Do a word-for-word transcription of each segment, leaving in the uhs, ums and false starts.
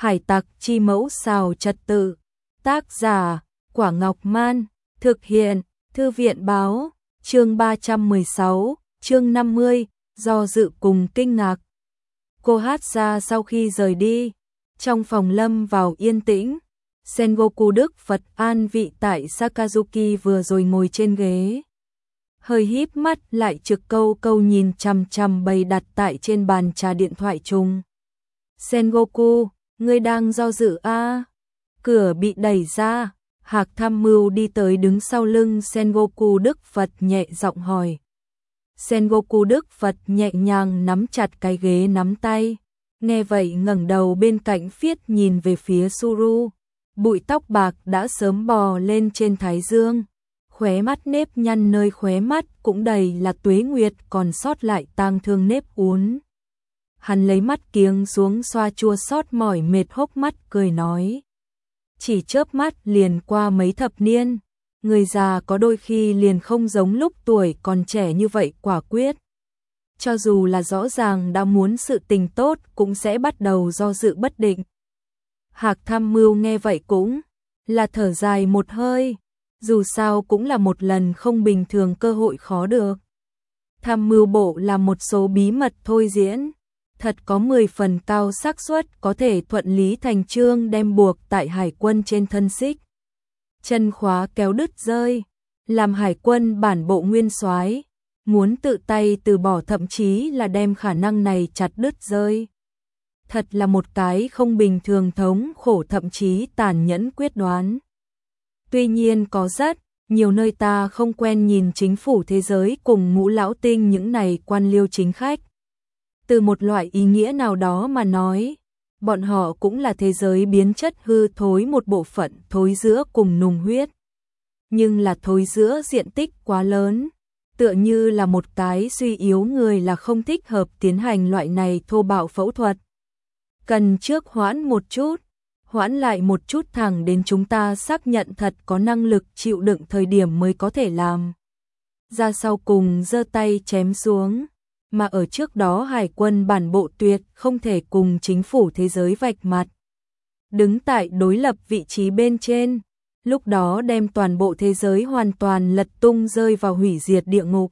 Hải tặc chi mẫu xào trật tự. Tác giả, Quả Ngọc Man. Thực hiện, Thư viện báo. Chương ba trăm mười sáu, chương năm mươi, do dự cùng kinh ngạc. Cô hát ra sau khi rời đi. Trong phòng lâm vào yên tĩnh. Sengoku Đức Phật an vị tại Sakazuki vừa rồi ngồi trên ghế. Hơi híp mắt lại trực câu câu nhìn chằm chằm bày đặt tại trên bàn trà điện thoại chung. Sengoku, ngươi đang do dự à? Cửa bị đẩy ra, Hạc Tham Mưu đi tới đứng sau lưng Sengoku Đức Phật nhẹ giọng hỏi. Sengoku Đức Phật nhẹ nhàng nắm chặt cái ghế nắm tay, nghe vậy ngẩng đầu bên cạnh phiết nhìn về phía Suru. Bụi tóc bạc đã sớm bò lên trên thái dương, khóe mắt nếp nhăn nơi khóe mắt cũng đầy là tuế nguyệt còn sót lại tang thương nếp uốn. Hắn lấy mắt kiếng xuống xoa chua xót mỏi mệt hốc mắt cười nói. Chỉ chớp mắt liền qua mấy thập niên, người già có đôi khi liền không giống lúc tuổi còn trẻ như vậy quả quyết. Cho dù là rõ ràng đã muốn sự tình tốt cũng sẽ bắt đầu do dự bất định. Hạc Tham Mưu nghe vậy cũng là thở dài một hơi, dù sao cũng là một lần không bình thường cơ hội khó được. Tham mưu bộ là một số bí mật thôi diễn, thật có mười phần cao xác suất có thể thuận lý thành chương đem buộc tại hải quân trên thân xích. Chân khóa kéo đứt rơi, làm hải quân bản bộ nguyên soái muốn tự tay từ bỏ thậm chí là đem khả năng này chặt đứt rơi. Thật là một cái không bình thường thống khổ thậm chí tàn nhẫn quyết đoán. Tuy nhiên có rất nhiều nơi ta không quen nhìn chính phủ thế giới cùng ngũ lão tinh những này quan liêu chính khách. Từ một loại ý nghĩa nào đó mà nói, bọn họ cũng là thế giới biến chất hư thối một bộ phận thối giữa cùng nùng huyết. Nhưng là thối giữa diện tích quá lớn, tựa như là một cái suy yếu người là không thích hợp tiến hành loại này thô bạo phẫu thuật. Cần trước hoãn một chút, hoãn lại một chút thẳng đến chúng ta xác nhận thật có năng lực chịu đựng thời điểm mới có thể làm. Ra sau cùng giơ tay chém xuống, mà ở trước đó hải quân bản bộ tuyệt không thể cùng chính phủ thế giới vạch mặt. Đứng tại đối lập vị trí bên trên, lúc đó đem toàn bộ thế giới hoàn toàn lật tung rơi vào hủy diệt địa ngục.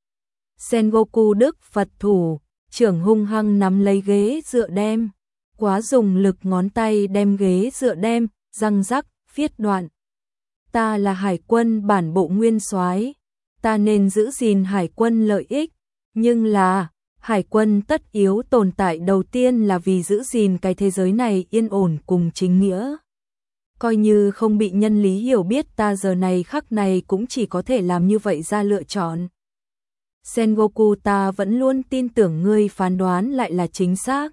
Sengoku Đức Phật thủ, trưởng hung hăng nắm lấy ghế dựa đem. Quá dùng lực ngón tay đem ghế dựa đem, răng rắc, phiết đoạn. Ta là hải quân bản bộ nguyên soái, ta nên giữ gìn hải quân lợi ích, nhưng là, hải quân tất yếu tồn tại đầu tiên là vì giữ gìn cái thế giới này yên ổn cùng chính nghĩa. Coi như không bị nhân lý hiểu biết ta giờ này khắc này cũng chỉ có thể làm như vậy ra lựa chọn. Sengoku, ta vẫn luôn tin tưởng ngươi phán đoán lại là chính xác.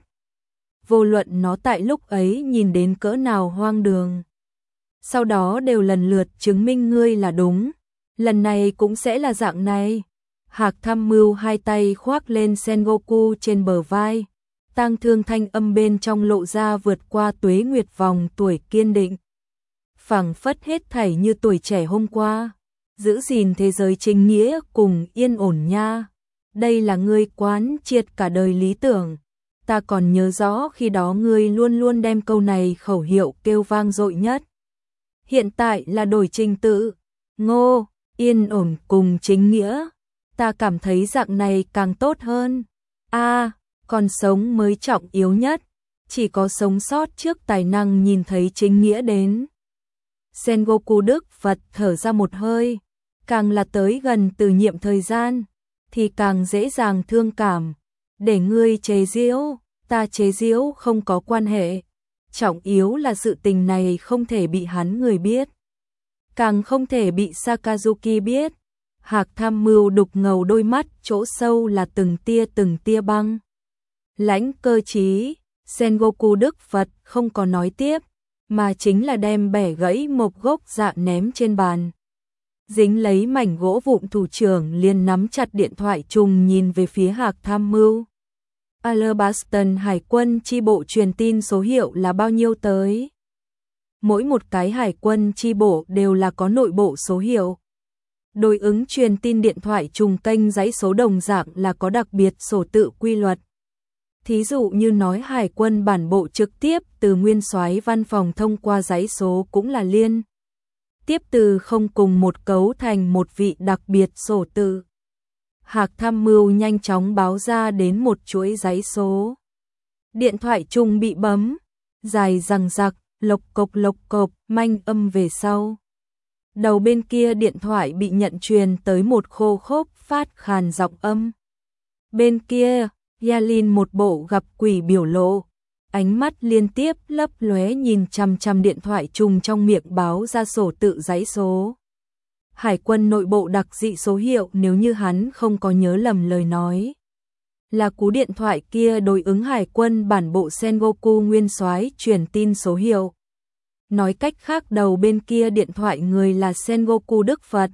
Vô luận nó tại lúc ấy nhìn đến cỡ nào hoang đường. Sau đó đều lần lượt chứng minh ngươi là đúng. Lần này cũng sẽ là dạng này. Hạc Tham Mưu hai tay khoác lên Sengoku trên bờ vai. Tang thương thanh âm bên trong lộ ra vượt qua tuế nguyệt vòng tuổi kiên định. Phảng phất hết thảy như tuổi trẻ hôm qua. Giữ gìn thế giới chính nghĩa cùng yên ổn nha. Đây là ngươi quán triệt cả đời lý tưởng. Ta còn nhớ rõ khi đó ngươi luôn luôn đem câu này khẩu hiệu kêu vang dội nhất. Hiện tại là đổi trình tự. Ngô, yên ổn cùng chính nghĩa. Ta cảm thấy dạng này càng tốt hơn. A, à, còn sống mới trọng yếu nhất. Chỉ có sống sót trước tài năng nhìn thấy chính nghĩa đến. Sengoku Đức Phật thở ra một hơi. Càng là tới gần từ nhiệm thời gian, thì càng dễ dàng thương cảm. Để ngươi chế giễu, ta chế giễu không có quan hệ. Trọng yếu là sự tình này không thể bị hắn người biết. Càng không thể bị Sakazuki biết. Hạc Tham Mưu đục ngầu đôi mắt chỗ sâu là từng tia từng tia băng. Lãnh cơ trí, Sengoku Đức Phật không có nói tiếp, mà chính là đem bẻ gãy một gốc dạ ném trên bàn. Dính lấy mảnh gỗ vụn, thủ trưởng liền nắm chặt điện thoại trùng nhìn về phía Hạc Tham Mưu. Alabaston hải quân chi bộ truyền tin số hiệu là bao nhiêu tới? Mỗi một cái hải quân chi bộ đều là có nội bộ số hiệu. Đối ứng truyền tin điện thoại trùng kênh dãy số đồng dạng là có đặc biệt sổ tự quy luật. Thí dụ như nói hải quân bản bộ trực tiếp từ nguyên soái văn phòng thông qua giấy số cũng là liên. Tiếp từ không cùng một cấu thành một vị đặc biệt sổ tự. Hạc tham mưu nhanh chóng báo ra đến một chuỗi giấy số. Điện thoại trùng bị bấm, dài rằng rặc, lộc cộc lộc cộc, manh âm về sau. Đầu bên kia điện thoại bị nhận truyền tới một khô khốc phát khàn giọng âm. Bên kia, Yalin một bộ gặp quỷ biểu lộ, ánh mắt liên tiếp lấp lóe nhìn chằm chằm điện thoại trùng trong miệng báo ra sổ tự giấy số. Hải quân nội bộ đặc dị số hiệu nếu như hắn không có nhớ lầm lời nói. Là cú điện thoại kia đối ứng hải quân bản bộ Sengoku nguyên soái truyền tin số hiệu. Nói cách khác đầu bên kia điện thoại người là Sengoku Đức Phật.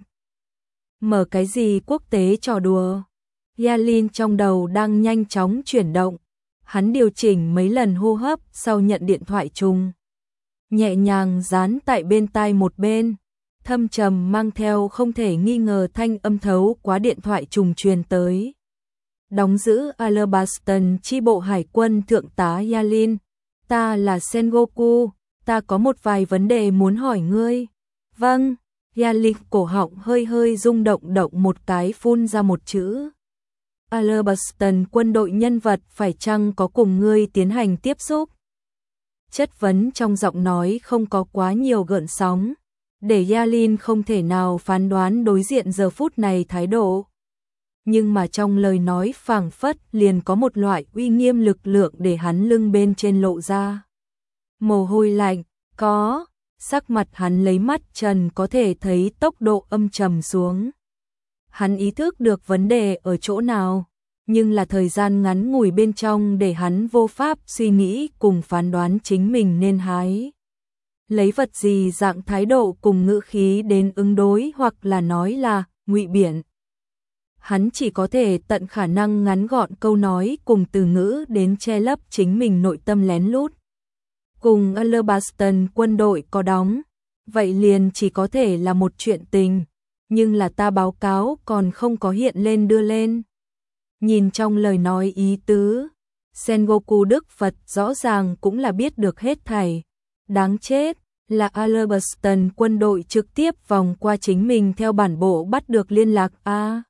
Mở cái gì quốc tế trò đùa? Yalin trong đầu đang nhanh chóng chuyển động. Hắn điều chỉnh mấy lần hô hấp sau nhận điện thoại trùng. Nhẹ nhàng dán tại bên tai một bên. Thâm trầm mang theo không thể nghi ngờ thanh âm thấu qua điện thoại trùng truyền tới. Đóng giữ Alabaston chi bộ hải quân thượng tá Yalin. Ta là Sengoku, ta có một vài vấn đề muốn hỏi ngươi. Vâng, Yalin cổ họng hơi hơi rung động động một cái phun ra một chữ. Alabaston quân đội nhân vật phải chăng có cùng ngươi tiến hành tiếp xúc? Chất vấn trong giọng nói không có quá nhiều gợn sóng, để Yalin không thể nào phán đoán đối diện giờ phút này thái độ. Nhưng mà trong lời nói phảng phất liền có một loại uy nghiêm lực lượng để hắn lưng bên trên lộ ra. Mồ hôi lạnh, có, sắc mặt hắn lấy mắt trần có thể thấy tốc độ âm trầm xuống. Hắn ý thức được vấn đề ở chỗ nào, nhưng là thời gian ngắn ngủi bên trong để hắn vô pháp suy nghĩ cùng phán đoán chính mình nên hái. Lấy vật gì dạng thái độ cùng ngữ khí đến ứng đối hoặc là nói là ngụy biện. Hắn chỉ có thể tận khả năng ngắn gọn câu nói cùng từ ngữ đến che lấp chính mình nội tâm lén lút. Cùng Alabaston quân đội có đóng, vậy liền chỉ có thể là một chuyện tình, nhưng là ta báo cáo còn không có hiện lên đưa lên. Nhìn trong lời nói ý tứ, Sengoku Đức Phật rõ ràng cũng là biết được hết thảy. Đáng chết, là Alabaston quân đội trực tiếp vòng qua chính mình theo bản bộ bắt được liên lạc a. À,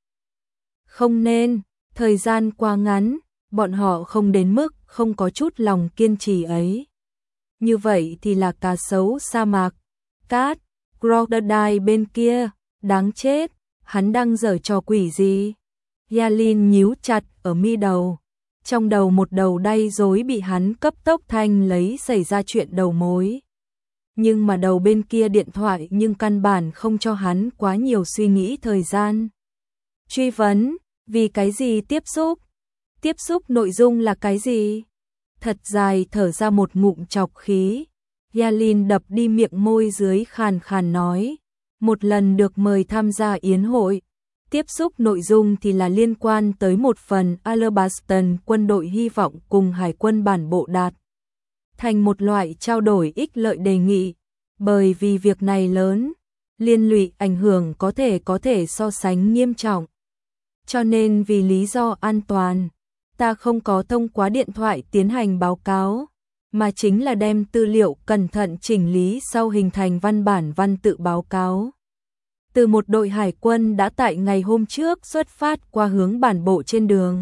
không nên, thời gian quá ngắn, bọn họ không đến mức không có chút lòng kiên trì ấy. Như vậy thì là cá sấu sa mạc, cát, crocodile bên kia, đáng chết, hắn đang giở trò quỷ gì? Yalin nhíu chặt ở mi đầu, trong đầu một đầu đay rối bị hắn cấp tốc thanh lấy xảy ra chuyện đầu mối. Nhưng mà đầu bên kia điện thoại nhưng căn bản không cho hắn quá nhiều suy nghĩ thời gian. Truy vấn, vì cái gì tiếp xúc? Tiếp xúc nội dung là cái gì? Thật dài thở ra một ngụm trọc khí. Yalin đập đi miệng môi dưới khàn khàn nói. Một lần được mời tham gia yến hội. Tiếp xúc nội dung thì là liên quan tới một phần Alabaston quân đội hy vọng cùng hải quân bản bộ đạt thành một loại trao đổi ích lợi đề nghị. Bởi vì việc này lớn, liên lụy ảnh hưởng có thể có thể so sánh nghiêm trọng. Cho nên vì lý do an toàn, ta không có thông qua điện thoại tiến hành báo cáo, mà chính là đem tư liệu cẩn thận chỉnh lý sau hình thành văn bản văn tự báo cáo. Từ một đội hải quân đã tại ngày hôm trước xuất phát qua hướng bản bộ trên đường.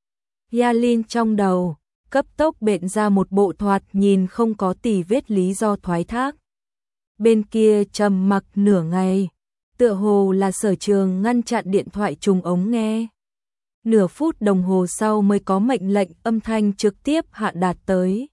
Yalin trong đầu, cấp tốc bện ra một bộ thoạt nhìn không có tì vết lý do thoái thác. Bên kia trầm mặc nửa ngày, tựa hồ là Sở Trường ngăn chặn điện thoại trùng ống nghe. Nửa phút đồng hồ sau mới có mệnh lệnh âm thanh trực tiếp hạ đạt tới.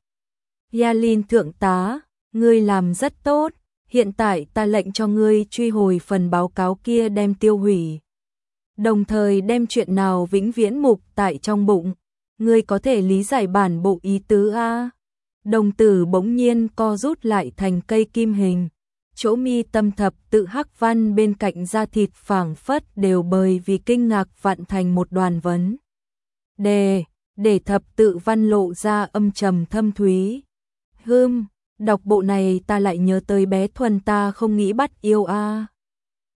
Yalin thượng tá, ngươi làm rất tốt, hiện tại ta lệnh cho ngươi truy hồi phần báo cáo kia đem tiêu hủy. Đồng thời đem chuyện nào vĩnh viễn mục tại trong bụng, ngươi có thể lý giải bản bộ ý tứ a? Đồng tử bỗng nhiên co rút lại thành cây kim hình. Chỗ mi tâm thập tự hắc văn bên cạnh da thịt phảng phất đều bởi vì kinh ngạc vặn thành một đoàn vấn đề, để thập tự văn lộ ra âm trầm thâm thúy. Hừm, đọc bộ này ta lại nhớ tới bé Thuần ta không nghĩ bắt yêu a.